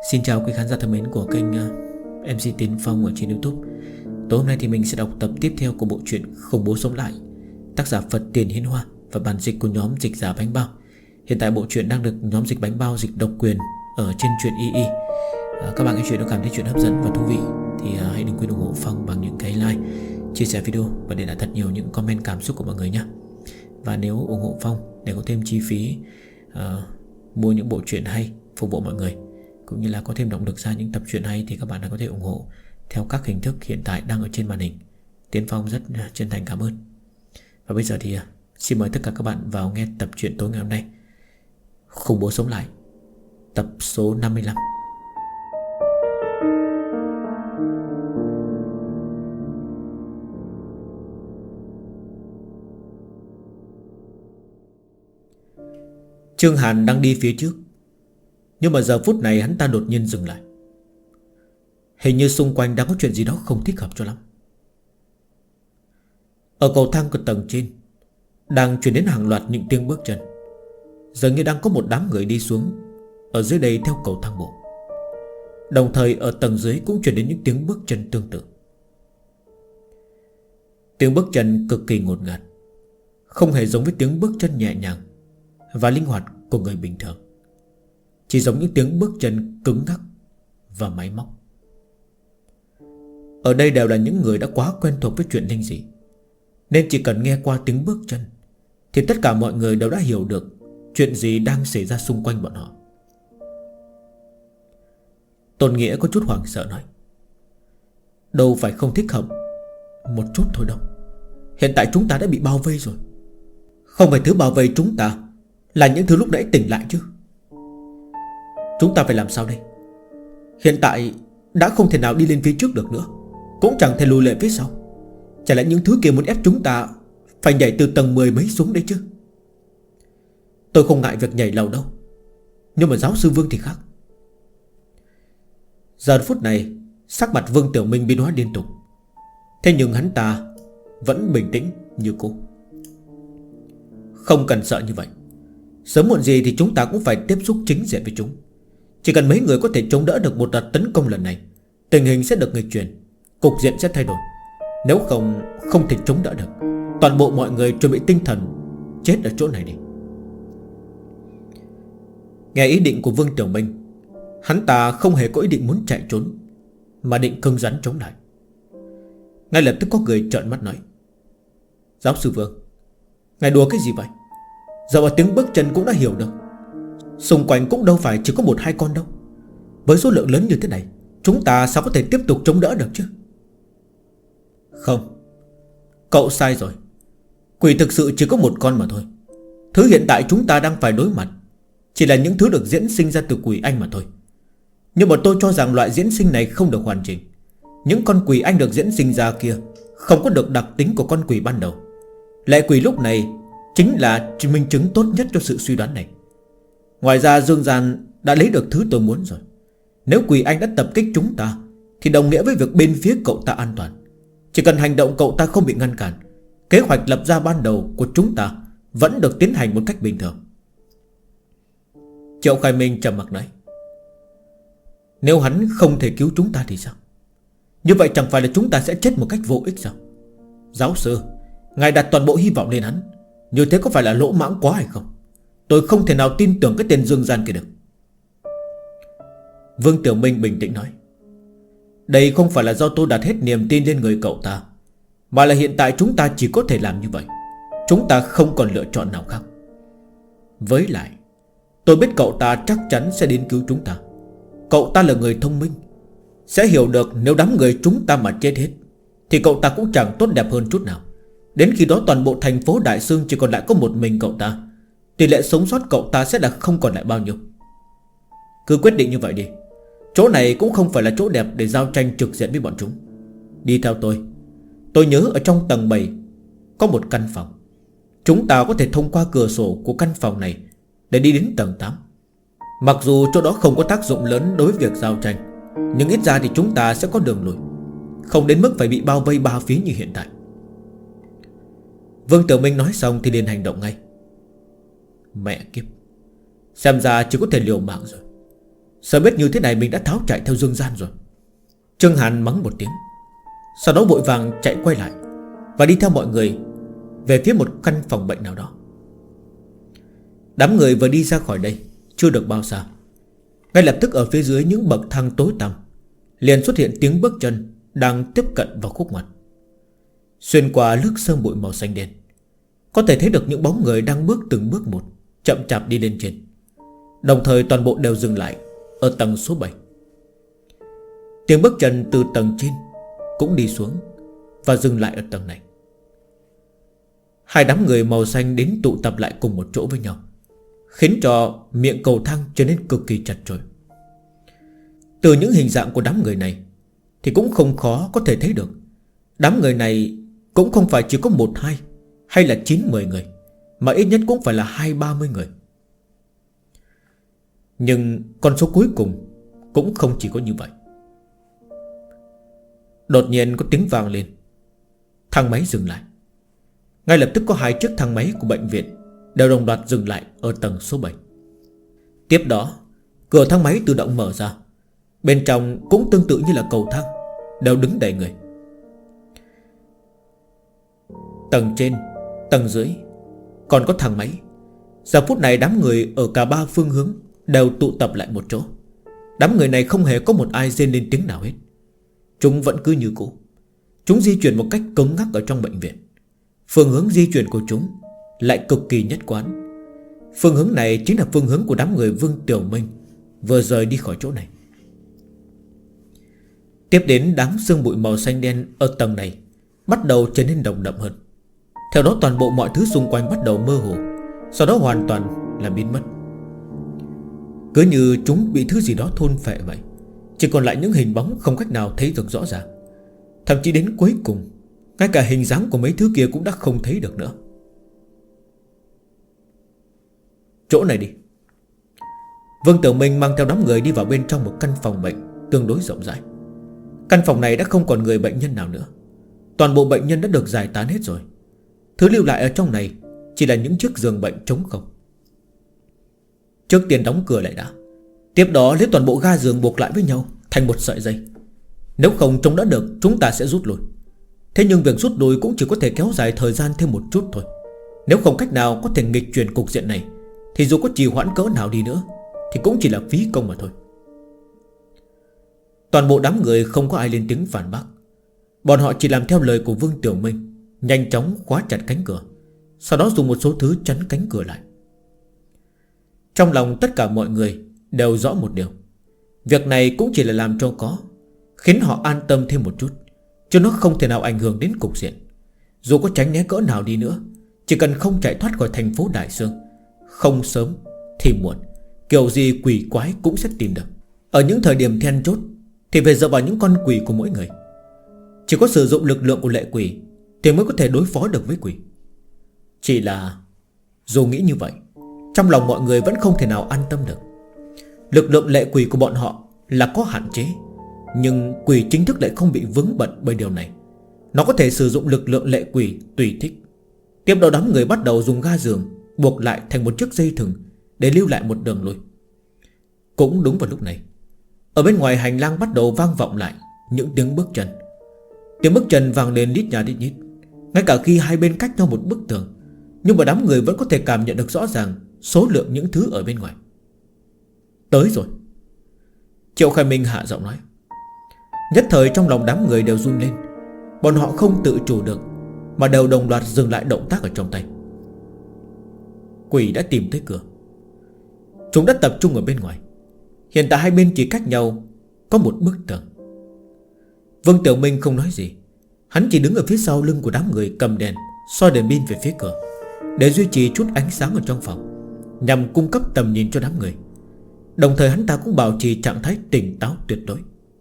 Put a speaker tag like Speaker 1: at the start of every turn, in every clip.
Speaker 1: Xin chào quý khán giả thân mến của kênh MC Tiến Phong ở trên YouTube. Tối hôm nay thì mình sẽ đọc tập tiếp theo của bộ truyện Khủng Bố Sống Lại, tác giả Phật Tiền Hiến Hoa và bản dịch của nhóm Dịch Giả Bánh Bao. Hiện tại bộ truyện đang được nhóm Dịch Bánh Bao dịch độc quyền ở trên truyện YY. Các bạn nghe chuyện nó cảm thấy chuyện hấp dẫn và thú vị thì hãy đừng quên ủng hộ Phong bằng những cái like, chia sẻ video và để lại thật nhiều những comment cảm xúc của mọi người nhé. Và nếu ủng hộ Phong để có thêm chi phí mua những bộ truyện hay phục vụ mọi người, cũng như là có thêm động lực ra những tập truyện hay, thì các bạn đã có thể ủng hộ theo các hình thức hiện tại đang ở trên màn hình. Tiến Phong rất chân thành cảm ơn. Và bây giờ thì xin mời tất cả các bạn vào nghe tập truyện tối ngày hôm nay, Khủng Bố Sống Lại, tập số 55. Trương Hàn đang đi phía trước, nhưng mà giờ phút này hắn ta đột nhiên dừng lại. Hình như xung quanh đang có chuyện gì đó không thích hợp cho lắm. Ở cầu thang của tầng trên đang truyền đến hàng loạt những tiếng bước chân. Dường như đang có một đám người đi xuống ở dưới đây theo cầu thang bộ. Đồng thời ở tầng dưới cũng truyền đến những tiếng bước chân tương tự. Tiếng bước chân cực kỳ ngột ngạt, không hề giống với tiếng bước chân nhẹ nhàng và linh hoạt của người bình thường, chỉ giống những tiếng bước chân cứng ngắc và máy móc. Ở đây đều là những người đã quá quen thuộc với chuyện linh dị, nên chỉ cần nghe qua tiếng bước chân thì tất cả mọi người đều đã hiểu được chuyện gì đang xảy ra xung quanh bọn họ. Tôn Nghĩa có chút hoảng sợ nói: đâu phải không thích hợp một chút thôi đâu. Hiện tại chúng ta đã bị bao vây rồi. Không phải thứ bao vây chúng ta là những thứ lúc nãy tỉnh lại chứ. Chúng ta phải làm sao đây? Hiện tại đã không thể nào đi lên phía trước được nữa, cũng chẳng thể lùi lại phía sau. Chả lẽ những thứ kia muốn ép chúng ta phải nhảy từ tầng 10 mấy xuống đấy chứ? Tôi không ngại việc nhảy lầu đâu, nhưng mà giáo sư Vương thì khác. Giờ phút này sắc mặt Vương Tiểu Minh biến hóa liên tục, thế nhưng hắn ta vẫn bình tĩnh như cũ. Không cần sợ như vậy. Sớm muộn gì thì chúng ta cũng phải tiếp xúc chính diện với chúng. Chỉ cần mấy người có thể chống đỡ được một đợt tấn công lần này, tình hình sẽ được nghịch chuyển, cục diện sẽ thay đổi. Nếu không thể chống đỡ được, toàn bộ mọi người chuẩn bị tinh thần chết ở chỗ này đi. Nghe ý định của Vương Tiểu Minh, hắn ta không hề có ý định muốn chạy trốn, mà định cứng rắn chống lại. Ngay lập tức có người trợn mắt nói: giáo sư Vương, ngài đùa cái gì vậy? Giờ vào tiếng bước chân cũng đã hiểu được. Xung quanh cũng đâu phải chỉ có một hai con đâu. Với số lượng lớn như thế này, chúng ta sao có thể tiếp tục chống đỡ được chứ? Không, cậu sai rồi. Quỷ thực sự chỉ có một con mà thôi. Thứ hiện tại chúng ta đang phải đối mặt chỉ là những thứ được diễn sinh ra từ quỷ anh mà thôi. Nhưng mà tôi cho rằng loại diễn sinh này không được hoàn chỉnh. Những con quỷ anh được diễn sinh ra kia không có được đặc tính của con quỷ ban đầu. Lệ quỷ lúc này chính là minh chứng tốt nhất cho sự suy đoán này. Ngoài ra Dương Gian đã lấy được thứ tôi muốn rồi. Nếu quỷ anh đã tập kích chúng ta thì đồng nghĩa với việc bên phía cậu ta an toàn. Chỉ cần hành động cậu ta không bị ngăn cản, kế hoạch lập ra ban đầu của chúng ta vẫn được tiến hành một cách bình thường. Triệu Khai Minh trầm mặc nói: nếu hắn không thể cứu chúng ta thì sao? Như vậy chẳng phải là chúng ta sẽ chết một cách vô ích sao? Giáo sư, ngài đặt toàn bộ hy vọng lên hắn, như thế có phải là lỗ mãng quá hay không? Tôi không thể nào tin tưởng cái tên Dương Gian kia được. Vương Tiểu Minh bình tĩnh nói: đây không phải là do tôi đặt hết niềm tin lên người cậu ta, mà là hiện tại chúng ta chỉ có thể làm như vậy. Chúng ta không còn lựa chọn nào khác. Với lại tôi biết cậu ta chắc chắn sẽ đến cứu chúng ta. Cậu ta là người thông minh, sẽ hiểu được nếu đám người chúng ta mà chết hết thì cậu ta cũng chẳng tốt đẹp hơn chút nào. Đến khi đó toàn bộ thành phố Đại Sương chỉ còn lại có một mình cậu ta, tỷ lệ sống sót cậu ta sẽ là không còn lại bao nhiêu. Cứ quyết định như vậy đi. Chỗ này cũng không phải là chỗ đẹp để giao tranh trực diện với bọn chúng. Đi theo tôi. Tôi nhớ ở trong tầng 7 có một căn phòng. Chúng ta có thể thông qua cửa sổ của căn phòng này để đi đến tầng 8. Mặc dù chỗ đó không có tác dụng lớn đối với việc giao tranh, nhưng ít ra thì chúng ta sẽ có đường lùi, không đến mức phải bị bao vây ba phía như hiện tại. Vương Tiểu Minh nói xong thì liền hành động ngay. Mẹ kiếp, xem ra chỉ có thể liều mạng rồi. Sợ biết như thế này mình đã tháo chạy theo dương gian rồi. Trương Hàn mắng một tiếng, sau đó vội vàng chạy quay lại và đi theo mọi người về phía một căn phòng bệnh nào đó. Đám người vừa đi ra khỏi đây chưa được bao xa, ngay lập tức ở phía dưới những bậc thang tối tăm liền xuất hiện tiếng bước chân đang tiếp cận vào khúc ngoặt. Xuyên qua lớp sương bụi màu xanh đen, có thể thấy được những bóng người đang bước từng bước một, chậm chạp đi lên trên. Đồng thời toàn bộ đều dừng lại ở tầng số 7. Tiếng bước chân từ tầng trên cũng đi xuống và dừng lại ở tầng này. Hai đám người màu xanh đến tụ tập lại cùng một chỗ với nhau, khiến cho miệng cầu thang trở nên cực kỳ chật chội. Từ những hình dạng của đám người này thì cũng không khó có thể thấy được đám người này cũng không phải chỉ có 1-2 hay là 9-10 người, mà ít nhất cũng phải là 20-30 người. Nhưng con số cuối cùng cũng không chỉ có như vậy. Đột nhiên có tiếng vang lên, thang máy dừng lại. Ngay lập tức có 2 chiếc thang máy của bệnh viện đều đồng loạt dừng lại ở tầng số 7. Tiếp đó cửa thang máy tự động mở ra. Bên trong cũng tương tự như là cầu thang, đều đứng đầy người. Tầng trên, tầng dưới còn có thang máy. Giờ phút này đám người ở cả 3 phương hướng đều tụ tập lại một chỗ. Đám người này không hề có một ai rên lên tiếng nào hết. Chúng vẫn cứ như cũ. Chúng di chuyển một cách cứng ngắc ở trong bệnh viện. Phương hướng di chuyển của chúng lại cực kỳ nhất quán. Phương hướng này chính là phương hướng của đám người Vương Tiểu Minh vừa rời đi khỏi chỗ này. Tiếp đến đám sương bụi màu xanh đen ở tầng này bắt đầu trở nên nồng đậm hơn. Theo đó toàn bộ mọi thứ xung quanh bắt đầu mơ hồ, sau đó hoàn toàn là biến mất. Cứ như chúng bị thứ gì đó thôn phệ vậy. Chỉ còn lại những hình bóng không cách nào thấy được rõ ràng. Thậm chí đến cuối cùng ngay cả hình dáng của mấy thứ kia cũng đã không thấy được nữa. Chỗ này đi. Vương Tiểu Minh mang theo đám người đi vào bên trong một căn phòng bệnh tương đối rộng rãi. Căn phòng này đã không còn người bệnh nhân nào nữa. Toàn bộ bệnh nhân đã được giải tán hết rồi. Thứ lưu lại ở trong này chỉ là những chiếc giường bệnh trống không. Trước tiên đóng cửa lại đã. Tiếp đó lấy toàn bộ ga giường buộc lại với nhau thành một sợi dây. Nếu không chống đỡ được, chúng ta sẽ rút lui. Thế nhưng việc rút lui cũng chỉ có thể kéo dài thời gian thêm một chút thôi. Nếu không cách nào có thể nghịch chuyển cục diện này, thì dù có trì hoãn cỡ nào đi nữa thì cũng chỉ là phí công mà thôi. Toàn bộ đám người không có ai lên tiếng phản bác. Bọn họ chỉ làm theo lời của Vương Tiểu Minh, nhanh chóng khóa chặt cánh cửa, sau đó dùng một số thứ chắn cánh cửa lại. Trong lòng tất cả mọi người đều rõ một điều. Việc này cũng chỉ là làm cho có, khiến họ an tâm thêm một chút, chứ nó không thể nào ảnh hưởng đến cục diện. Dù có tránh né cỡ nào đi nữa, chỉ cần không chạy thoát khỏi thành phố Đại Sương, không sớm thì muộn, kiểu gì quỷ quái cũng sẽ tìm được. Ở những thời điểm then chốt thì phải dựa vào những con quỷ của mỗi người. Chỉ có sử dụng lực lượng của lệ quỷ thì mới có thể đối phó được với quỷ. Chỉ là dù nghĩ như vậy, trong lòng mọi người vẫn không thể nào an tâm được. Lực lượng lệ quỷ của bọn họ là có hạn chế, nhưng quỷ chính thức lại không bị vướng bận bởi điều này. Nó có thể sử dụng lực lượng lệ quỷ tùy thích. Tiếp đó đám người bắt đầu dùng ga giường buộc lại thành một chiếc dây thừng để lưu lại một đường lui. Cũng đúng vào lúc này, ở bên ngoài hành lang bắt đầu vang vọng lại những tiếng bước chân. Tiếng bước chân vang lên lít nhà lít nhít. Ngay cả khi hai bên cách nhau một bức tường, nhưng mà đám người vẫn có thể cảm nhận được rõ ràng số lượng những thứ ở bên ngoài. Tới rồi. Triệu Khai Minh hạ giọng nói. Nhất thời trong lòng đám người đều run lên. Bọn họ không tự chủ được mà đều đồng loạt dừng lại động tác ở trong tay. Quỷ đã tìm tới cửa. Chúng đã tập trung ở bên ngoài. Hiện tại hai bên chỉ cách nhau có một bức tường. Vương Tiểu Minh không nói gì. Hắn chỉ đứng ở phía sau lưng của đám người cầm đèn, soi đèn pin về phía cửa, để duy trì chút ánh sáng ở trong phòng, nhằm cung cấp tầm nhìn cho đám người. Đồng thời hắn ta cũng bảo trì trạng thái tỉnh táo tuyệt đối.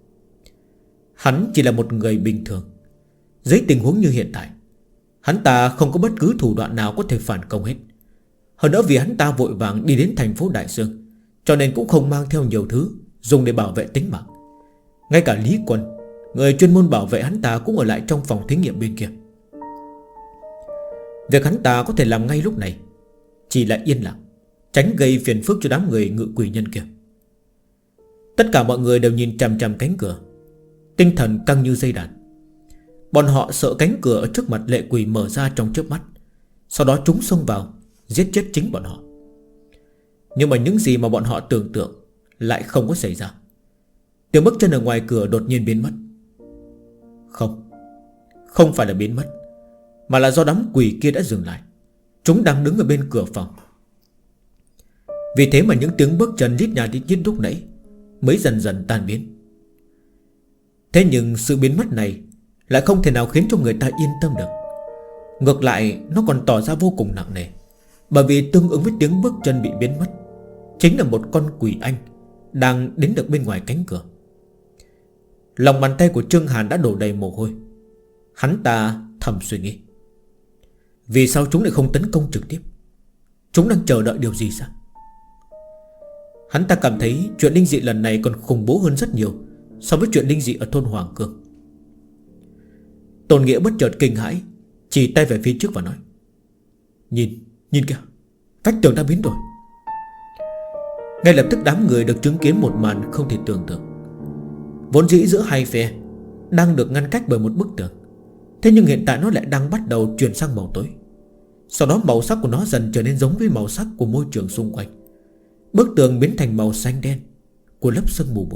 Speaker 1: Hắn chỉ là một người bình thường. Dưới tình huống như hiện tại, hắn ta không có bất cứ thủ đoạn nào có thể phản công hết. Hơn nữa vì hắn ta vội vàng đi đến thành phố Đại Sương, cho nên cũng không mang theo nhiều thứ dùng để bảo vệ tính mạng. Ngay cả Lý Quân, người chuyên môn bảo vệ hắn ta, cũng ở lại trong phòng thí nghiệm bên kia. Việc hắn ta có thể làm ngay lúc này chỉ là yên lặng, tránh gây phiền phức cho đám người ngự quỷ nhân kia. Tất cả mọi người đều nhìn chằm chằm cánh cửa, tinh thần căng như dây đàn. Bọn họ sợ cánh cửa ở trước mặt lệ quỷ mở ra trong chớp mắt, sau đó chúng xông vào giết chết chính bọn họ. Nhưng mà những gì mà bọn họ tưởng tượng lại không có xảy ra. Tiếng bước chân ở ngoài cửa đột nhiên biến mất. Không phải là biến mất, mà là do đám quỷ kia đã dừng lại. Chúng đang đứng ở bên cửa phòng. Vì thế mà những tiếng bước chân lít nhà lít nhít lúc nãy mới dần dần tan biến. Thế nhưng sự biến mất này lại không thể nào khiến cho người ta yên tâm được. Ngược lại nó còn tỏ ra vô cùng nặng nề. Bởi vì tương ứng với tiếng bước chân bị biến mất chính là một con quỷ anh đang đến được bên ngoài cánh cửa. Lòng bàn tay của Trương Hàn đã đổ đầy mồ hôi. Hắn ta thầm suy nghĩ, vì sao chúng lại không tấn công trực tiếp? Chúng đang chờ đợi điều gì sao? Hắn ta cảm thấy chuyện linh dị lần này còn khủng bố hơn rất nhiều so với chuyện linh dị ở thôn Hoàng Cương. Tôn Nghĩa bất chợt kinh hãi, chỉ tay về phía trước và nói: Nhìn kìa, vách tường đã biến đổi. Ngay lập tức đám người được chứng kiến một màn không thể tưởng tượng. Vốn dĩ giữa hai phe đang được ngăn cách bởi một bức tường, thế nhưng hiện tại nó lại đang bắt đầu chuyển sang màu tối. Sau đó màu sắc của nó dần trở nên giống với màu sắc của môi trường xung quanh. Bức tường biến thành màu xanh đen của lớp sương mù bụi.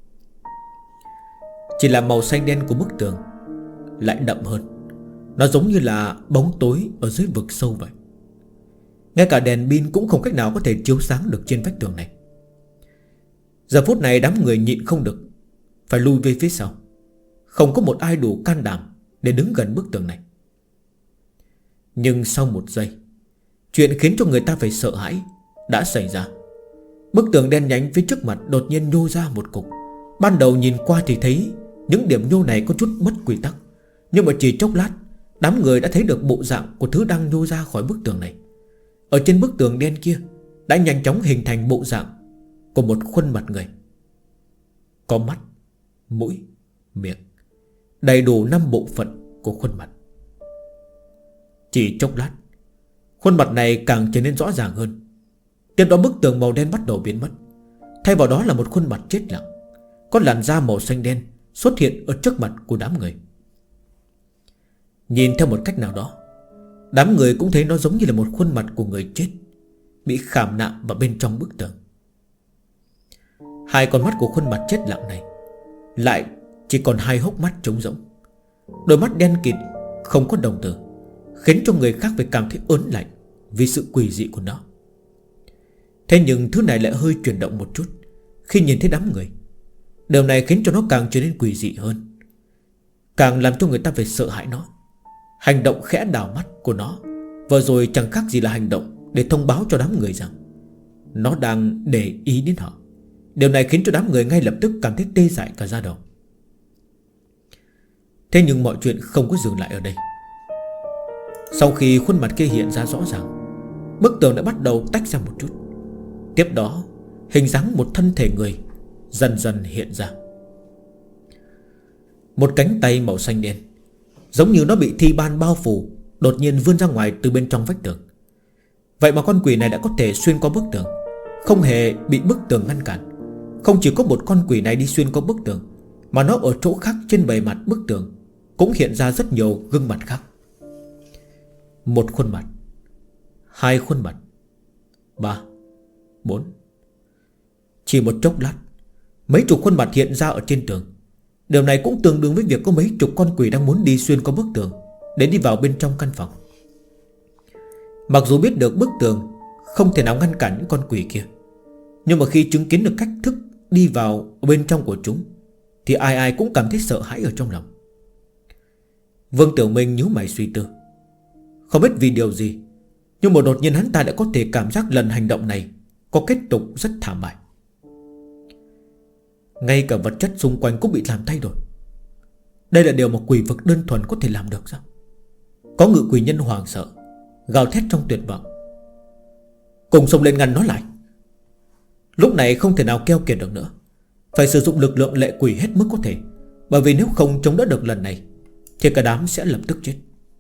Speaker 1: Chỉ là màu xanh đen của bức tường lại đậm hơn. Nó giống như là bóng tối ở dưới vực sâu vậy. Ngay cả đèn pin cũng không cách nào có thể chiếu sáng được trên vách tường này. Giờ phút này đám người nhịn không được, phải lui về phía sau. Không có một ai đủ can đảm để đứng gần bức tường này. Nhưng sau một giây, chuyện khiến cho người ta phải sợ hãi đã xảy ra. Bức tường đen nhánh phía trước mặt đột nhiên nhô ra một cục. Ban đầu nhìn qua thì thấy những điểm nhô này có chút mất quy tắc, nhưng mà chỉ chốc lát đám người đã thấy được bộ dạng của thứ đang nhô ra khỏi bức tường này. Ở trên bức tường đen kia đã nhanh chóng hình thành bộ dạng của một khuôn mặt người, có mắt, mũi, miệng, đầy đủ 5 bộ phận của khuôn mặt. Chỉ chốc lát, khuôn mặt này càng trở nên rõ ràng hơn. Tiếp đó bức tường màu đen bắt đầu biến mất. Thay vào đó là một khuôn mặt chết lặng, có làn da màu xanh đen xuất hiện ở trước mặt của đám người. Nhìn theo một cách nào đó, đám người cũng thấy nó giống như là một khuôn mặt của người chết bị khảm nạm vào bên trong bức tường. Hai con mắt của khuôn mặt chết lặng này lại chỉ còn hai hốc mắt trống rỗng. Đôi mắt đen kịt không có đồng tử, khiến cho người khác phải cảm thấy ớn lạnh vì sự quỷ dị của nó. Thế nhưng thứ này lại hơi chuyển động một chút khi nhìn thấy đám người. Điều này khiến cho nó càng trở nên quỷ dị hơn, càng làm cho người ta phải sợ hãi nó. Hành động khẽ đảo mắt của nó vừa rồi chẳng khác gì là hành động để thông báo cho đám người rằng nó đang để ý đến họ. Điều này khiến cho đám người ngay lập tức cảm thấy tê dại cả da đầu. Thế nhưng mọi chuyện không có dừng lại ở đây. Sau khi khuôn mặt kia hiện ra rõ ràng, bức tường đã bắt đầu tách ra một chút. Tiếp đó hình dáng một thân thể người dần dần hiện ra. Một cánh tay màu xanh đen, giống như nó bị thi ban bao phủ, đột nhiên vươn ra ngoài từ bên trong vách tường. Vậy mà con quỷ này đã có thể xuyên qua bức tường, không hề bị bức tường ngăn cản. Không chỉ có một con quỷ này đi xuyên qua bức tường, mà nó ở chỗ khác trên bề mặt bức tường cũng hiện ra rất nhiều gương mặt khác. Một khuôn mặt, hai khuôn mặt, 3, 4. Chỉ một chốc lát, mấy chục khuôn mặt hiện ra ở trên tường. Điều này cũng tương đương với việc có mấy chục con quỷ đang muốn đi xuyên qua bức tường để đi vào bên trong căn phòng. Mặc dù biết được bức tường không thể nào ngăn cản những con quỷ kia, nhưng mà khi chứng kiến được cách thức đi vào bên trong của chúng thì ai ai cũng cảm thấy sợ hãi ở trong lòng. Vương Tiểu Minh nhíu mày suy tư. Không biết vì điều gì, nhưng mà đột nhiên hắn ta đã có thể cảm giác lần hành động này có kết cục rất thảm bại. Ngay cả vật chất xung quanh cũng bị làm thay đổi. Đây là điều mà quỷ vực đơn thuần có thể làm được sao? Có ngự quỷ nhân hoảng sợ, gào thét trong tuyệt vọng, cùng xông lên ngăn nó lại. Lúc này không thể nào keo kiệt được nữa, phải sử dụng lực lượng lệ quỷ hết mức có thể, bởi vì nếu không chống đỡ được lần này thì cả đám sẽ lập tức chết.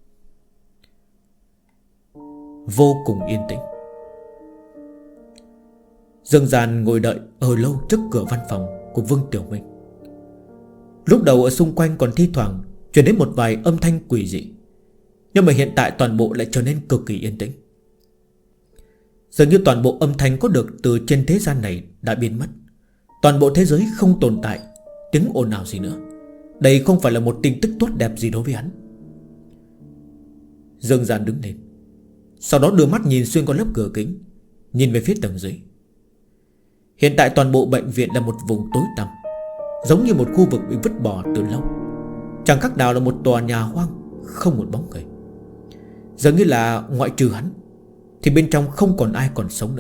Speaker 1: Vô cùng yên tĩnh. Dương Gian ngồi đợi ở lâu trước cửa văn phòng của Vương Tiểu Minh. Lúc đầu ở xung quanh còn thi thoảng truyền đến một vài âm thanh quỷ dị, nhưng mà hiện tại toàn bộ lại trở nên cực kỳ yên tĩnh. Dường như toàn bộ âm thanh có được từ trên thế gian này đã biến mất. Toàn bộ thế giới không tồn tại tiếng ồn nào gì nữa. Đây không phải là một tin tức tốt đẹp gì đối với hắn. Dương Gian đứng lên, sau đó đưa mắt nhìn xuyên qua lớp cửa kính, nhìn về phía tầng dưới. Hiện tại toàn bộ bệnh viện là một vùng tối tăm, giống như một khu vực bị vứt bỏ từ lâu. Chẳng khác nào là một tòa nhà hoang, không một bóng người. Dường như là ngoại trừ hắn thì bên trong không còn ai còn sống nữa.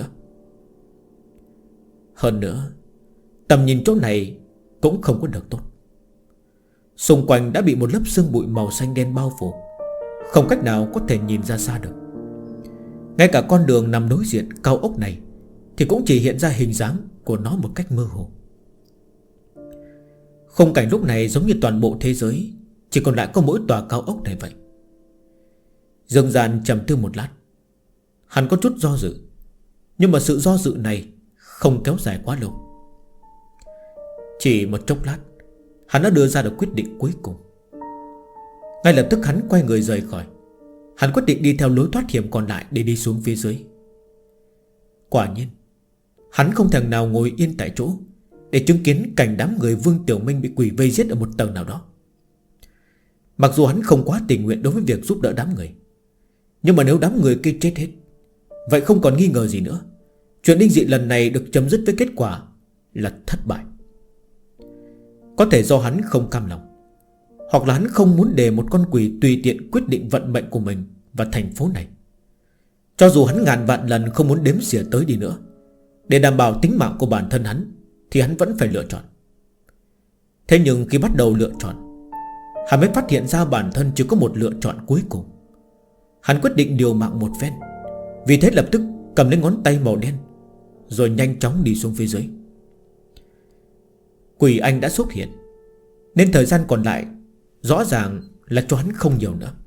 Speaker 1: Hơn nữa, tầm nhìn chỗ này cũng không có được tốt. Xung quanh đã bị một lớp sương bụi màu xanh đen bao phủ, không cách nào có thể nhìn ra xa được. Ngay cả con đường nằm đối diện cao ốc này thì cũng chỉ hiện ra hình dáng của nó một cách mơ hồ. Khung cảnh lúc này giống như toàn bộ thế giới chỉ còn lại có mỗi tòa cao ốc này vậy. Dương Gian trầm tư một lát, hắn có chút do dự, nhưng mà sự do dự này không kéo dài quá lâu. Chỉ một chốc lát, hắn đã đưa ra được quyết định cuối cùng. Ngay lập tức hắn quay người rời khỏi. Hắn quyết định đi theo lối thoát hiểm còn lại để đi xuống phía dưới. Quả nhiên, hắn không thể nào ngồi yên tại chỗ để chứng kiến cảnh đám người Vương Tiểu Minh bị quỷ vây giết ở một tầng nào đó. Mặc dù hắn không quá tình nguyện đối với việc giúp đỡ đám người, nhưng mà nếu đám người kia chết hết, vậy không còn nghi ngờ gì nữa, chuyện linh dị lần này được chấm dứt với kết quả là thất bại. Có thể do hắn không cam lòng, hoặc là hắn không muốn để một con quỷ tùy tiện quyết định vận mệnh của mình và thành phố này. Cho dù hắn ngàn vạn lần không muốn đếm xỉa tới đi nữa, để đảm bảo tính mạng của bản thân hắn, thì hắn vẫn phải lựa chọn. Thế nhưng khi bắt đầu lựa chọn, hắn mới phát hiện ra bản thân chỉ có một lựa chọn cuối cùng. Hắn quyết định liều mạng một phen, vì thế lập tức cầm lấy ngón tay màu đen, rồi nhanh chóng đi xuống phía dưới. Quỷ anh đã xuất hiện, nên thời gian còn lại rõ ràng là cho hắn không nhiều nữa.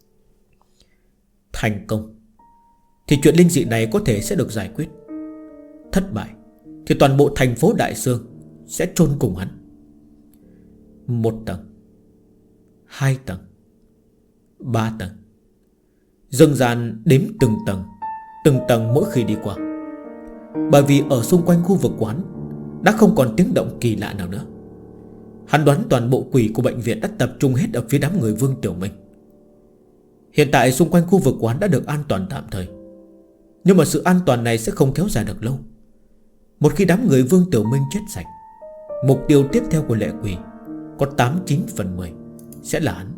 Speaker 1: Thành công thì chuyện linh dị này có thể sẽ được giải quyết. Thất bại thì toàn bộ thành phố Đại Sương sẽ chôn cùng hắn. 1 tầng, 2 tầng, 3 tầng. Dương Gian đếm từng tầng mỗi khi đi qua. Bởi vì ở xung quanh khu vực của hắn đã không còn tiếng động kỳ lạ nào nữa. Hắn đoán toàn bộ quỷ của bệnh viện đã tập trung hết ở phía đám người Vương Tiểu Minh. Hiện tại xung quanh khu vực của hắn đã được an toàn tạm thời, nhưng mà sự an toàn này sẽ không kéo dài được lâu. Một khi đám người Vương Tiểu Minh chết sạch, mục tiêu tiếp theo của lệ quỷ có 89 phần 10 sẽ là hắn.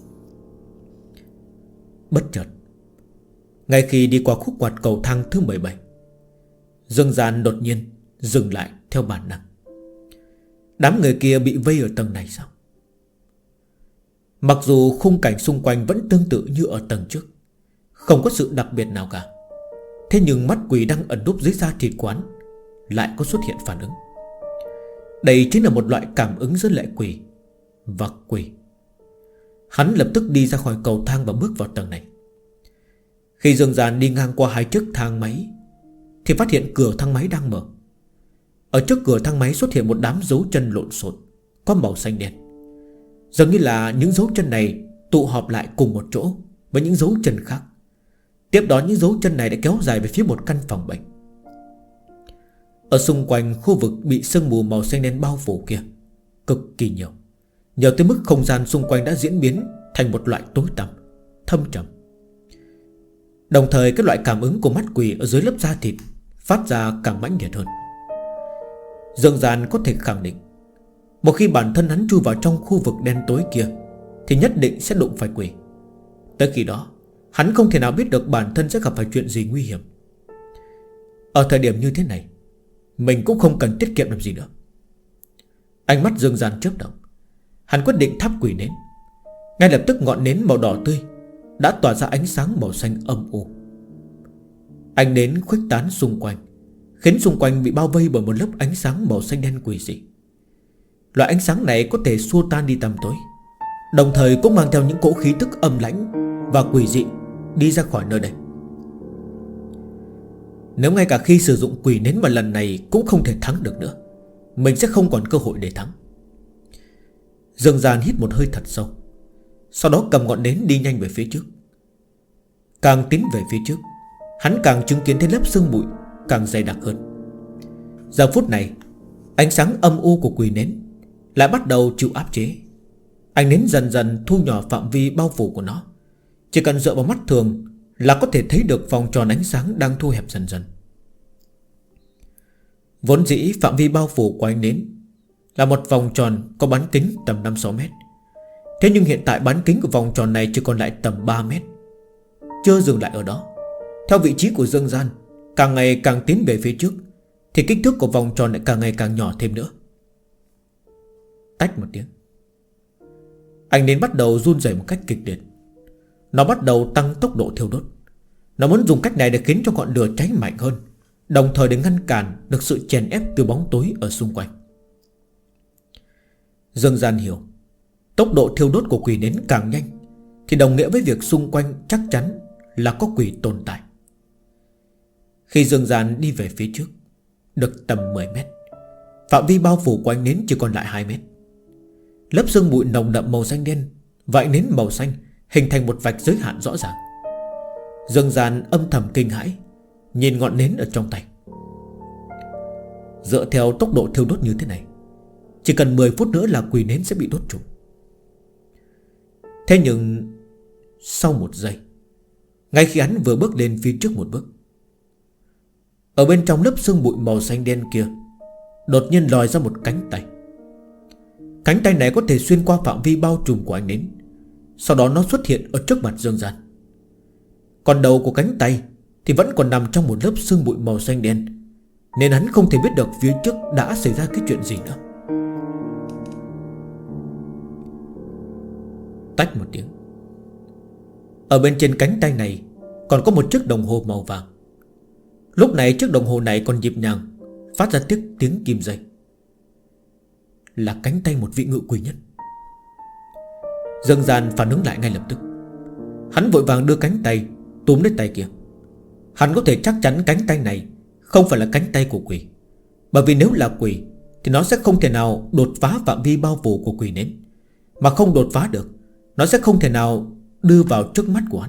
Speaker 1: Bất chợt, ngay khi đi qua khúc quạt cầu thang thứ 17, Dương Gian đột nhiên dừng lại theo bản năng. Đám người kia bị vây ở tầng này sao? Mặc dù khung cảnh xung quanh vẫn tương tự như ở tầng trước, không có sự đặc biệt nào cả, thế nhưng mắt quỷ đang ẩn núp dưới da thịt quán lại có xuất hiện phản ứng. Đây chính là một loại cảm ứng giữa lệ quỷ và quỷ. Hắn lập tức đi ra khỏi cầu thang và bước vào tầng này. Khi Dương Gian đi ngang qua 2 chiếc thang máy thì phát hiện cửa thang máy đang mở. Ở trước cửa thang máy xuất hiện một đám dấu chân lộn xộn có màu xanh đen. Dường như là những dấu chân này tụ họp lại cùng một chỗ với những dấu chân khác. Tiếp đó những dấu chân này đã kéo dài về phía một căn phòng bệnh. Ở xung quanh khu vực bị sương mù màu xanh đen bao phủ kia cực kỳ nhiều, nhiều tới mức không gian xung quanh đã diễn biến thành một loại tối tăm, thâm trầm. Đồng thời cái loại cảm ứng của mắt quỷ ở dưới lớp da thịt phát ra càng mãnh liệt hơn. Dương Gian có thể khẳng định, một khi bản thân hắn chui vào trong khu vực đen tối kia thì nhất định sẽ đụng phải quỷ. Tới khi đó hắn không thể nào biết được bản thân sẽ gặp phải chuyện gì nguy hiểm. Ở thời điểm như thế này, mình cũng không cần tiết kiệm làm gì nữa. Ánh mắt Dương Gian chớp động, hắn quyết định thắp quỷ nến. Ngay lập tức ngọn nến màu đỏ tươi đã tỏa ra ánh sáng màu xanh âm u. Ánh nến khuếch tán xung quanh, khiến xung quanh bị bao vây bởi một lớp ánh sáng màu xanh đen quỷ dị. Loại ánh sáng này có thể xua tan đi tăm tối, đồng thời cũng mang theo những cỗ khí tức âm lãnh và quỷ dị đi ra khỏi nơi đây. Nếu ngay cả khi sử dụng quỷ nến mà lần này cũng không thể thắng được nữa, mình sẽ không còn cơ hội để thắng. Dương Gian hít một hơi thật sâu, sau đó cầm ngọn nến đi nhanh về phía trước. Càng tiến về phía trước, hắn càng chứng kiến thấy lớp sương bụi càng dày đặc hơn. Giờ phút này, ánh sáng âm u của quỷ nến lại bắt đầu chịu áp chế. Ánh nến dần dần thu nhỏ phạm vi bao phủ của nó. Chỉ cần dựa vào mắt thường là có thể thấy được vòng tròn ánh sáng đang thu hẹp dần dần. Vốn dĩ phạm vi bao phủ của ánh nến là một vòng tròn có bán kính tầm 5-6 mét. Thế nhưng hiện tại bán kính của vòng tròn này chỉ còn lại tầm 3 mét. Chưa dừng lại ở đó, theo vị trí của Dương Gian càng ngày càng tiến về phía trước, thì kích thước của vòng tròn lại càng ngày càng nhỏ thêm nữa. Tách một tiếng, ánh nến bắt đầu run rẩy một cách kịch liệt. Nó bắt đầu tăng tốc độ thiêu đốt. Nó muốn dùng cách này để khiến cho ngọn lửa cháy mạnh hơn, đồng thời để ngăn cản được sự chèn ép từ bóng tối ở xung quanh. Dương Gian hiểu, tốc độ thiêu đốt của quỷ nến càng nhanh thì đồng nghĩa với việc xung quanh chắc chắn là có quỷ tồn tại. Khi Dương Gian đi về phía trước được tầm 10 mét, phạm vi bao phủ của ánh nến chỉ còn lại 2 mét. Lớp sương bụi nồng đậm màu xanh đen và ánh nến màu xanh hình thành một vạch giới hạn rõ ràng. Dương Gian âm thầm kinh hãi, nhìn ngọn nến ở trong tay. Dựa theo tốc độ thiêu đốt như thế này, chỉ cần 10 phút nữa là quỷ nến sẽ bị đốt trụm. Thế nhưng sau một giây, ngay khi hắn vừa bước lên phía trước một bước, ở bên trong lớp sương bụi màu xanh đen kia đột nhiên lòi ra một cánh tay. Cánh tay này có thể xuyên qua phạm vi bao trùm của ánh nến. Sau đó nó xuất hiện ở trước mặt Dương Gian. Còn đầu của cánh tay thì vẫn còn nằm trong một lớp sương bụi màu xanh đen, nên hắn không thể biết được phía trước đã xảy ra cái chuyện gì nữa. Tách một tiếng, ở bên trên cánh tay này còn có một chiếc đồng hồ màu vàng. Lúc này chiếc đồng hồ này còn nhịp nhàng phát ra tiếng kim dây. Là cánh tay một vị ngự quỷ nhân. Dương Gian phản ứng lại ngay lập tức. Hắn vội vàng đưa cánh tay túm lấy tay kia. Hắn có thể chắc chắn cánh tay này không phải là cánh tay của quỷ, bởi vì nếu là quỷ thì nó sẽ không thể nào đột phá phạm vi bao phủ của quỷ nến. Mà không đột phá được, nó sẽ không thể nào đưa vào trước mắt của hắn.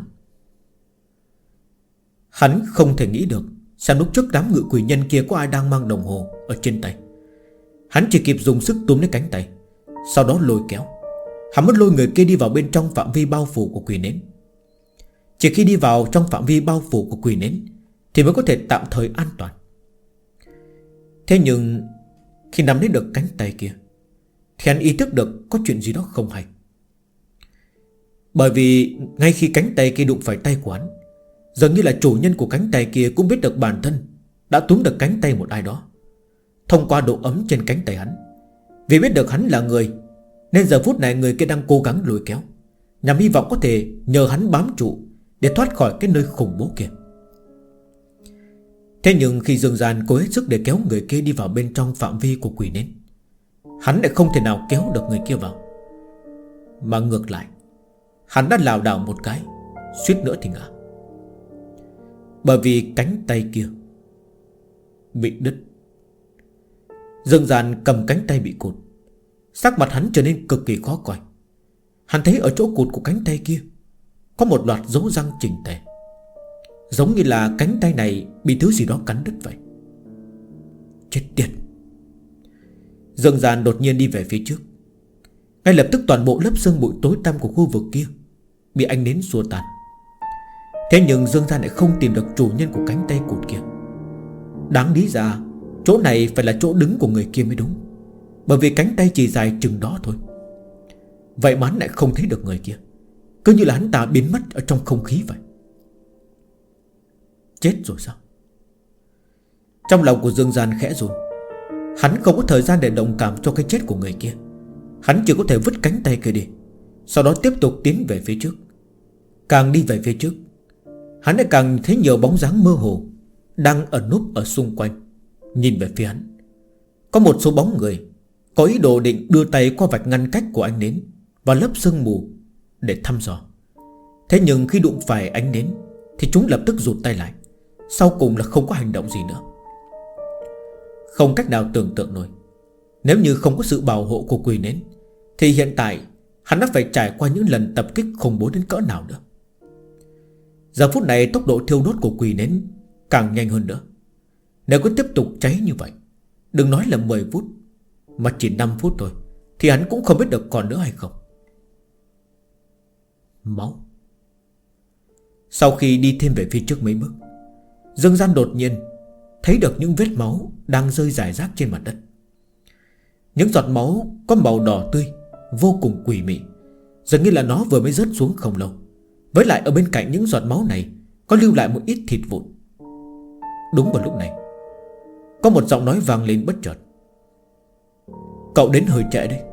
Speaker 1: Hắn không thể nghĩ được xem lúc trước đám ngự quỷ nhân kia có ai đang mang đồng hồ ở trên tay. Hắn chỉ kịp dùng sức túm lấy cánh tay, sau đó lôi kéo. Hắn muốn lôi người kia đi vào bên trong phạm vi bao phủ của quỷ nến. Chỉ khi đi vào trong phạm vi bao phủ của quỷ nến thì mới có thể tạm thời an toàn. Thế nhưng khi nắm lấy được cánh tay kia thì hắn ý thức được có chuyện gì đó không hay. Bởi vì ngay khi cánh tay kia đụng phải tay của hắn, dường như là chủ nhân của cánh tay kia cũng biết được bản thân đã túm được cánh tay một ai đó. Thông qua độ ấm trên cánh tay hắn, vì biết được hắn là người, nên giờ phút này người kia đang cố gắng lôi kéo, nhằm hy vọng có thể nhờ hắn bám trụ để thoát khỏi cái nơi khủng bố kia. Thế nhưng khi Dương Gian cố hết sức để kéo người kia đi vào bên trong phạm vi của quỷ nến, hắn lại không thể nào kéo được người kia vào. Mà ngược lại, hắn đã lảo đảo một cái, suýt nữa thì ngã. Bởi vì cánh tay kia bị đứt. Dương Gian cầm cánh tay bị cụt, sắc mặt hắn trở nên cực kỳ khó coi. Hắn thấy ở chỗ cụt của cánh tay kia có một loạt dấu răng chỉnh tề, giống như là cánh tay này bị thứ gì đó cắn đứt vậy. Chết tiệt. Dương Gian đột nhiên đi về phía trước. Ngay lập tức toàn bộ lớp sương bụi tối tăm của khu vực kia bị ánh nến xua tan. Thế nhưng Dương Gian lại không tìm được chủ nhân của cánh tay cụt kia. Đáng lý ra chỗ này phải là chỗ đứng của người kia mới đúng, bởi vì cánh tay chỉ dài chừng đó thôi. Vậy mà hắn lại không thấy được người kia, cứ như là hắn ta biến mất ở trong không khí vậy. Chết rồi sao? Trong lòng của Dương Gian khẽ run. Hắn không có thời gian để đồng cảm cho cái chết của người kia. Hắn chỉ có thể vứt cánh tay kia đi, sau đó tiếp tục tiến về phía trước. Càng đi về phía trước, hắn lại càng thấy nhiều bóng dáng mơ hồ đang ẩn núp ở xung quanh, nhìn về phía hắn. Có một số bóng người có ý đồ định đưa tay qua vạch ngăn cách của ánh nến và lớp sương mù để thăm dò. Thế nhưng khi đụng phải ánh nến thì chúng lập tức rụt tay lại, sau cùng là không có hành động gì nữa. Không cách nào tưởng tượng nổi, Nếu như không có sự bảo hộ của quỷ nến thì hiện tại hắn đã phải trải qua những lần tập kích khủng bố đến cỡ nào nữa. Giờ phút này tốc độ thiêu đốt của quỷ nến càng nhanh hơn nữa. Nếu cứ tiếp tục cháy như vậy, đừng nói là 10 phút, mà chỉ 5 phút thôi, thì hắn cũng không biết được còn nữa hay không. Máu. Sau khi đi thêm về phía trước mấy bước, Dương Gian đột nhiên thấy được những vết máu đang rơi rải rác trên mặt đất. Những giọt máu có màu đỏ tươi, vô cùng quỷ mị, dường như là nó vừa mới rớt xuống không lâu. Với lại ở bên cạnh những giọt máu này có lưu lại một ít thịt vụn. Đúng vào lúc này, có một giọng nói vang lên bất chợt: "Cậu đến hơi trễ đấy."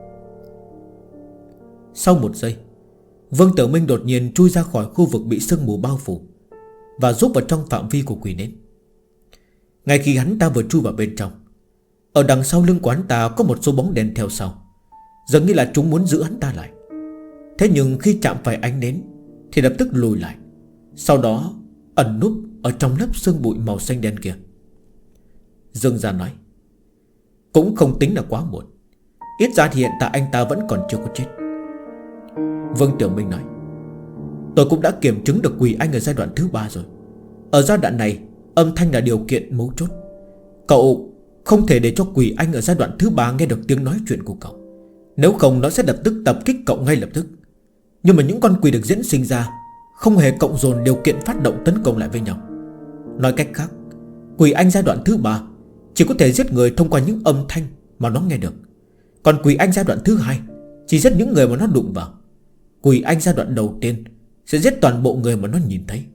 Speaker 1: Sau một giây, Vương Tử Minh đột nhiên chui ra khỏi khu vực bị sương mù bao phủ và rút vào trong phạm vi của quỷ nến. Ngay khi hắn ta vừa chui vào bên trong, ở đằng sau lưng của hắn ta có một số bóng đen theo sau, dường như là chúng muốn giữ hắn ta lại. Thế nhưng khi chạm phải ánh nến thì lập tức lùi lại, sau đó ẩn núp ở trong lớp sương bụi màu xanh đen kia. Dương Gia nói: "Cũng không tính là quá muộn. Ít ra thì hiện tại anh ta vẫn còn chưa có chết." Vương Tiểu Minh nói: "Tôi cũng đã kiểm chứng được quỷ anh ở giai đoạn thứ 3 rồi. Ở giai đoạn này, âm thanh là điều kiện mấu chốt. Cậu không thể để cho quỷ anh ở giai đoạn thứ 3 nghe được tiếng nói chuyện của cậu. Nếu không nó sẽ lập tức tập kích cậu ngay lập tức. Nhưng mà những con quỷ được diễn sinh ra không hề cộng dồn điều kiện phát động tấn công lại với nhau. Nói cách khác, quỷ anh giai đoạn thứ 3 chỉ có thể giết người thông qua những âm thanh mà nó nghe được. Còn quỷ anh giai đoạn thứ 2 chỉ giết những người mà nó đụng vào. Quỷ anh giai đoạn đầu tiên sẽ giết toàn bộ người mà nó nhìn thấy."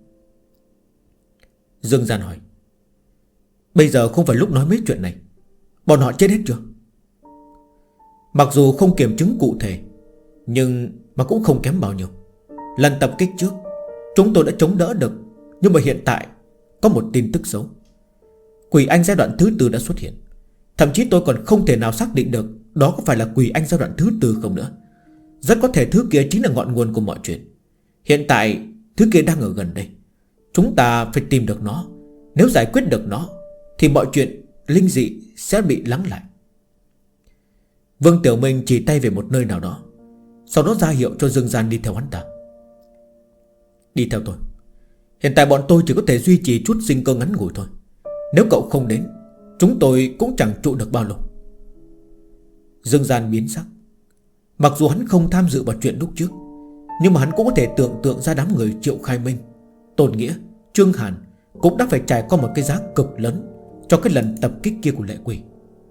Speaker 1: Dương Gian hỏi: "Bây giờ không phải lúc nói mấy chuyện này. Bọn họ chết hết chưa?" Mặc dù không kiểm chứng cụ thể, nhưng mà cũng không kém bao nhiêu. Lần tập kích trước chúng tôi đã chống đỡ được, nhưng mà hiện tại có một tin tức xấu. Quỷ anh giai đoạn thứ 4 đã xuất hiện. Thậm chí tôi còn không thể nào xác định được đó có phải là quỷ anh giai đoạn thứ 4 không nữa. Rất có thể thứ kia chính là ngọn nguồn của mọi chuyện. Hiện tại thứ kia đang ở gần đây. Chúng ta phải tìm được nó. Nếu giải quyết được nó thì mọi chuyện linh dị sẽ bị lắng lại." Vương Tiểu Minh chỉ tay về một nơi nào đó, sau đó ra hiệu cho Dương Gian đi theo hắn ta. "Đi theo tôi. Hiện tại bọn tôi chỉ có thể duy trì chút sinh cơ ngắn ngủi thôi. Nếu cậu không đến, chúng tôi cũng chẳng trụ được bao lâu." Dương Gian biến sắc. Mặc dù hắn không tham dự vào chuyện lúc trước, nhưng mà hắn cũng có thể tưởng tượng ra đám người Triệu Khai Minh, Tôn Nghĩa, Trương Hàn cũng đã phải trải qua một cái giá cực lớn cho cái lần tập kích kia của Lệ Quỷ.